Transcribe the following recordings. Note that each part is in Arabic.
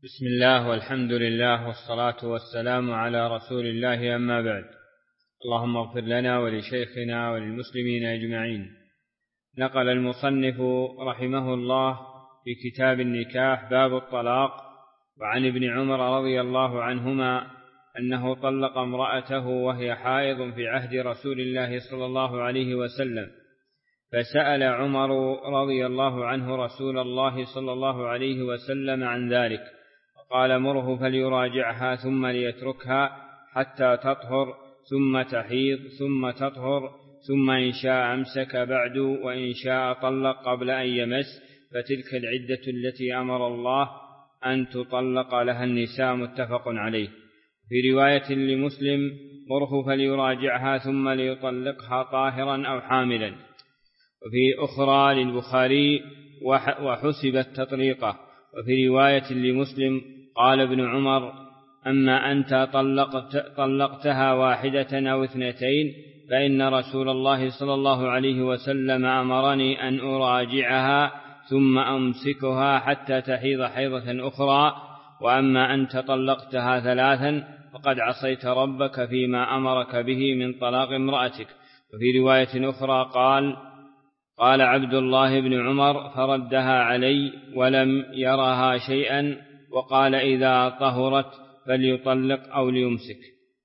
بسم الله والحمد لله والصلاة والسلام على رسول الله، أما بعد. اللهم اغفر لنا ولشيخنا وللمسلمين أجمعين. نقل المصنف رحمه الله في كتاب النكاح باب الطلاق وعن ابن عمر رضي الله عنهما أنه طلق امرأته وهي حائض في عهد رسول الله صلى الله عليه وسلم، فسأل عمر رضي الله عنه رسول الله صلى الله عليه وسلم عن ذلك، قال مره فليراجعها ثم ليتركها حتى تطهر ثم تحيض ثم تطهر، ثم إن شاء أمسك بعد وإن شاء طلق قبل أن يمس، فتلك العدة التي أمر الله أن تطلق لها النساء، متفق عليه. في رواية لمسلم مره فليراجعها ثم ليطلقها طاهرا أو حاملا. وفي أخرى للبخاري وحسبت تطليقه. وفي رواية لمسلم قال ابن عمر: أما أنت طلقتها واحدة أو اثنتين، فإن رسول الله صلى الله عليه وسلم أمرني أن أراجعها ثم أمسكها حتى تحيض حيضة أخرى، وأما أنت طلقتها ثلاثا فقد عصيت ربك فيما أمرك به من طلاق امرأتك. وفي رواية أخرى قال عبد الله بن عمر: فردها علي ولم يرها شيئا، وقال إذا طهرت فليطلق أو ليمسك.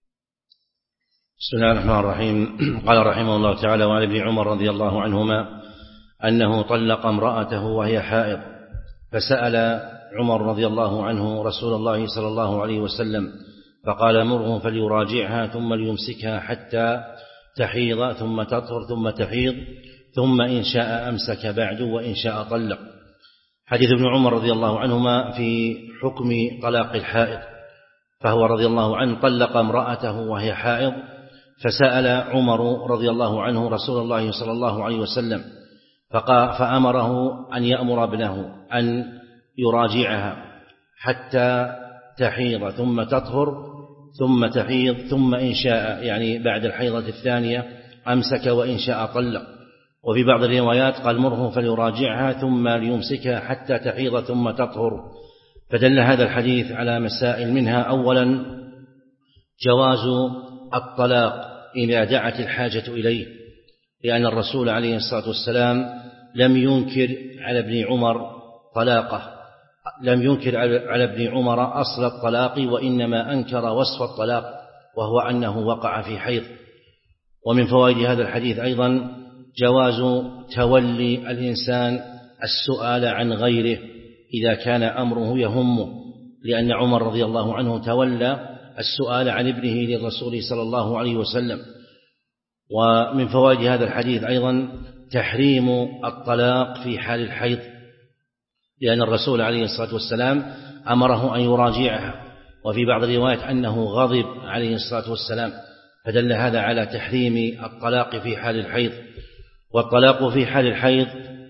بسم الله الرحمن الرحيم. قال رحمه الله تعالى: وعن ابن عمر رضي الله عنهما أنه طلق امرأته وهي حائض، فسأل عمر رضي الله عنه رسول الله صلى الله عليه وسلم فقال: مره فليراجعها ثم ليمسكها حتى تحيض ثم تطهر ثم تحيض ثم إن شاء أمسك بعد وإن شاء طلق. حديث ابن عمر رضي الله عنهما في حكم طلاق الحائض، فهو رضي الله عنه طلق امرأته وهي حائض، فسأل عمر رضي الله عنه رسول الله صلى الله عليه وسلم فأمره أن يأمر ابنه أن يراجعها حتى تحيض ثم تطهر ثم تحيض ثم إن شاء، يعني بعد الحيضة الثانية، أمسك وإن شاء طلق. وفي بعض الروايات قال: مره فليراجعها ثم ليمسكها حتى تحيض ثم تطهر. فدل هذا الحديث على مسائل، منها أولا جواز الطلاق إذا دعت الحاجة إليه، لأن الرسول عليه الصلاة والسلام لم ينكر على ابن عمر طلاقه، لم ينكر على ابن عمر أصل الطلاق، وإنما أنكر وصف الطلاق وهو أنه وقع في حيض. ومن فوائد هذا الحديث أيضا جواز تولي الإنسان السؤال عن غيره إذا كان أمره يهمه، لأن عمر رضي الله عنه تولى السؤال عن ابنه للرسول صلى الله عليه وسلم. ومن فوائد هذا الحديث أيضا تحريم الطلاق في حال الحيض، لأن الرسول عليه الصلاة والسلام أمره أن يراجعها، وفي بعض الروايات أنه غضب عليه الصلاة والسلام، فدل هذا على تحريم الطلاق في حال الحيض. والطلاق في حال الحيض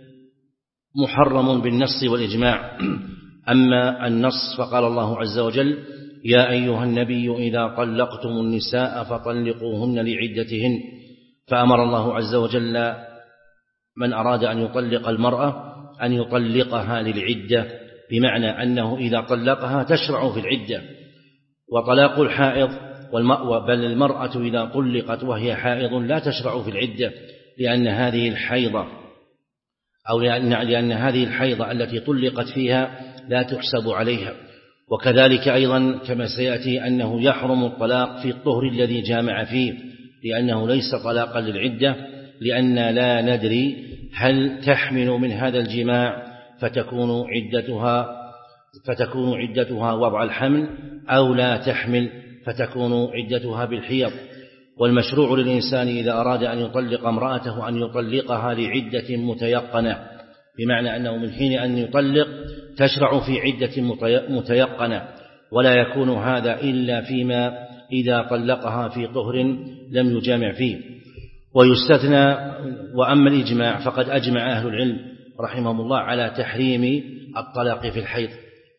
محرم بالنص والإجماع. أما النص فقال الله عز وجل: يا أيها النبي إذا طلقتم النساء فطلقوهن لعدتهن، فأمر الله عز وجل من أراد أن يطلق المرأة أن يطلقها للعدة، بمعنى أنه إذا طلقها تشرع في العدة. وطلاق الحائض بل المرأة إذا طلقت وهي حائض لا تشرع في العدة، لأن هذه الحيضة التي طلقت فيها لا تحسب عليها. وكذلك أيضا كما سيأتي أنه يحرم الطلاق في الطهر الذي جامع فيه، لأنه ليس طلاقا للعدة، لأن لا ندري هل تحمل من هذا الجماع فتكون عدتها وضع الحمل، أو لا تحمل فتكون عدتها بالحيض. والمشروع للإنسان إذا أراد أن يطلق امرأته أن يطلقها لعدة متيقنة، بمعنى أنه من حين أن يطلق تشرع في عدة متيقنة، ولا يكون هذا إلا فيما إذا طلقها في طهر لم يجامع فيه. ويستثنى. وأما الإجماع فقد أجمع أهل العلم رحمهم الله على تحريم الطلاق في الحيض.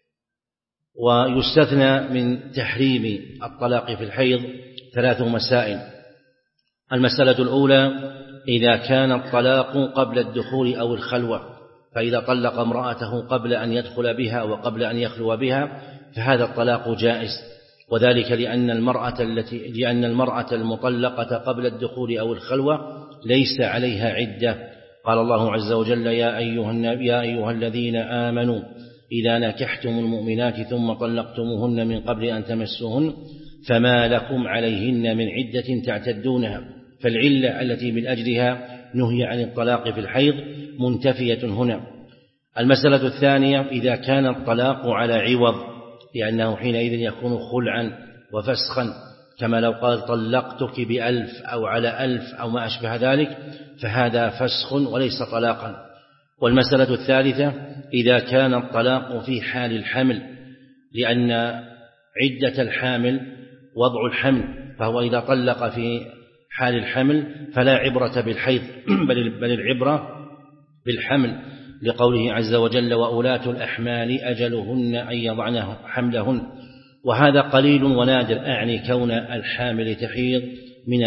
ويستثنى من تحريم الطلاق في الحيض 3 مسائل. المسألة الأولى: إذا كان الطلاق قبل الدخول أو الخلوة، فإذا طلق امرأته قبل أن يدخل بها وقبل أن يخلو بها فهذا الطلاق جائز، وذلك لأن المرأة المطلقة قبل الدخول أو الخلوة ليس عليها عدة. قال الله عز وجل: يا أيها الذين آمنوا إذا نكحتم المؤمنات ثم طلقتموهن من قبل أن تمسوهن فما لكم عليهن من عدة تعتدونها. فالعلة التي من أجلها نهي عن الطلاق في الحيض منتفية هنا. المسألة الثانية: إذا كان الطلاق على عوض، لأنه حينئذ يكون خلعا وفسخا، كما لو قال طلقتك ب1000 أو على 1000 أو ما أشبه ذلك، فهذا فسخ وليس طلاقا. والمسألة الثالثة: إذا كان الطلاق في حال الحمل، لأن عدة الحامل وضع الحمل، فهو إذا طلق في حال الحمل فلا عبرة بالحيض بل العبرة بالحمل، لقوله عز وجل: وأولاة الأحمال أجلهن أن يضعن حملهن. وهذا قليل ونادر، أعني كون الحامل تحيض من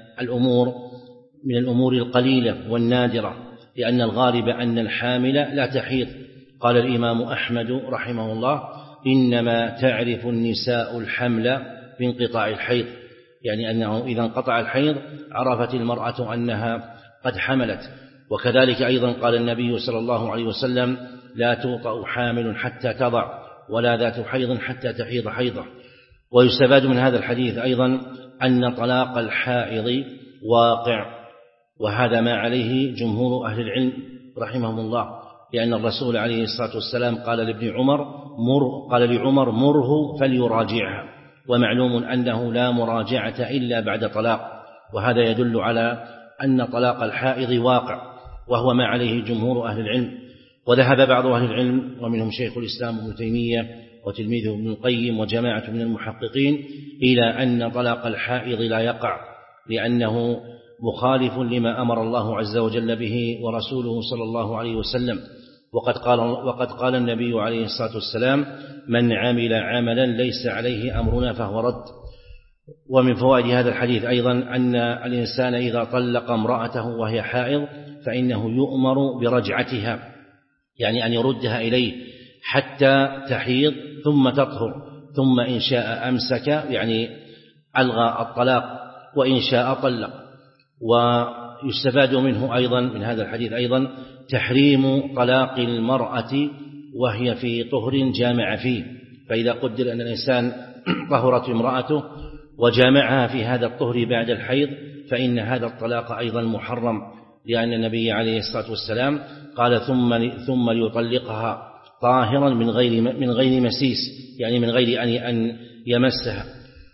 الأمور القليلة والنادرة، لأن الغالب أن الحامل لا تحيض. قال الإمام أحمد رحمه الله: إنما تعرف النساء الحمل بانقطاع الحيض، يعني أنه إذا انقطع الحيض عرفت المرأة أنها قد حملت. وكذلك أيضا قال النبي صلى الله عليه وسلم: لا توطأ حامل حتى تضع، ولا ذات حيض حتى تحيض حيضة. ويستفاد من هذا الحديث أيضا أن طلاق الحائض واقع، وهذا ما عليه جمهور أهل العلم رحمهم الله، لأن الرسول عليه الصلاة والسلام قال لعمر: مره فليراجعها. ومعلوم أنه لا مراجعة إلا بعد طلاق، وهذا يدل على أن طلاق الحائض واقع، وهو ما عليه جمهور أهل العلم. وذهب بعض أهل العلم ومنهم شيخ الإسلام ابن تيمية وتلميذه ابن القيم وجماعة من المحققين إلى أن طلاق الحائض لا يقع، لأنه مخالف لما أمر الله عز وجل به ورسوله صلى الله عليه وسلم. وقد قال النبي عليه الصلاة والسلام: من عمل عملا ليس عليه أمرنا فهو رد. ومن فوائد هذا الحديث أيضا أن الإنسان إذا طلق امرأته وهي حائض فإنه يؤمر برجعتها، يعني أن يردها إليه حتى تحيض ثم تطهر، ثم إن شاء أمسك، يعني ألغى الطلاق، وإن شاء طلق. ويستفاد منه أيضا من هذا الحديث أيضا تحريم طلاق المرأة وهي في طهر جامع فيه. فإذا قدر أن الإنسان طهرت امرأته وجامعها في هذا الطهر بعد الحيض فإن هذا الطلاق أيضا محرم، لأن النبي عليه الصلاة والسلام قال: ثم ليطلقها طاهرا من غير مسيس، يعني من غير أن يمسها.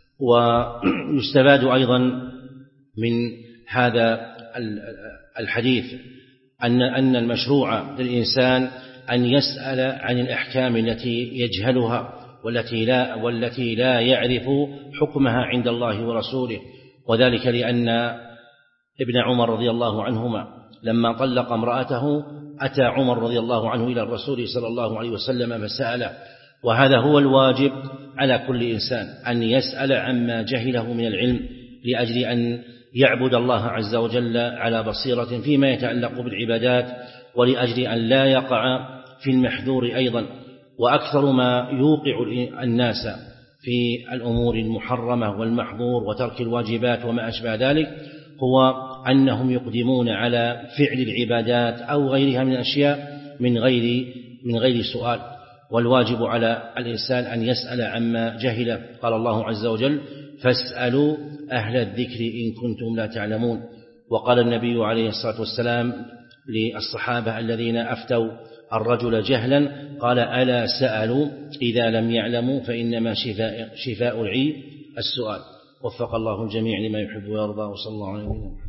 ويستفاد أيضا من هذا الحديث أن المشروع للإنسان أن يسأل عن الأحكام التي يجهلها والتي لا يعرف حكمها عند الله ورسوله. وذلك لأن ابن عمر رضي الله عنهما لما طلق امرأته أتى عمر رضي الله عنه إلى الرسول صلى الله عليه وسلم فسأله. وهذا هو الواجب على كل إنسان، أن يسأل عما جهله من العلم، لأجل أن يعبد الله عز وجل على بصيرة فيما يتعلق بالعبادات، ولأجل أن لا يقع في المحذور أيضا. وأكثر ما يوقع الناس في الأمور المحرمة والمحظور وترك الواجبات وما أشبه ذلك هو أنهم يقدمون على فعل العبادات أو غيرها من الأشياء من غير سؤال. والواجب على الإنسان أن يسأل عما جهل. قال الله عز وجل: فاسألوا أهل الذكر إن كنتم لا تعلمون. وقال النبي عليه الصلاة والسلام للصحابة الذين أفتوا الرجل جهلا قال: ألا سألوا إذا لم يعلموا فإنما شفاء العي السؤال. وفق الله الجميع لما يحب ويرضى، وصلى الله عليه وسلم.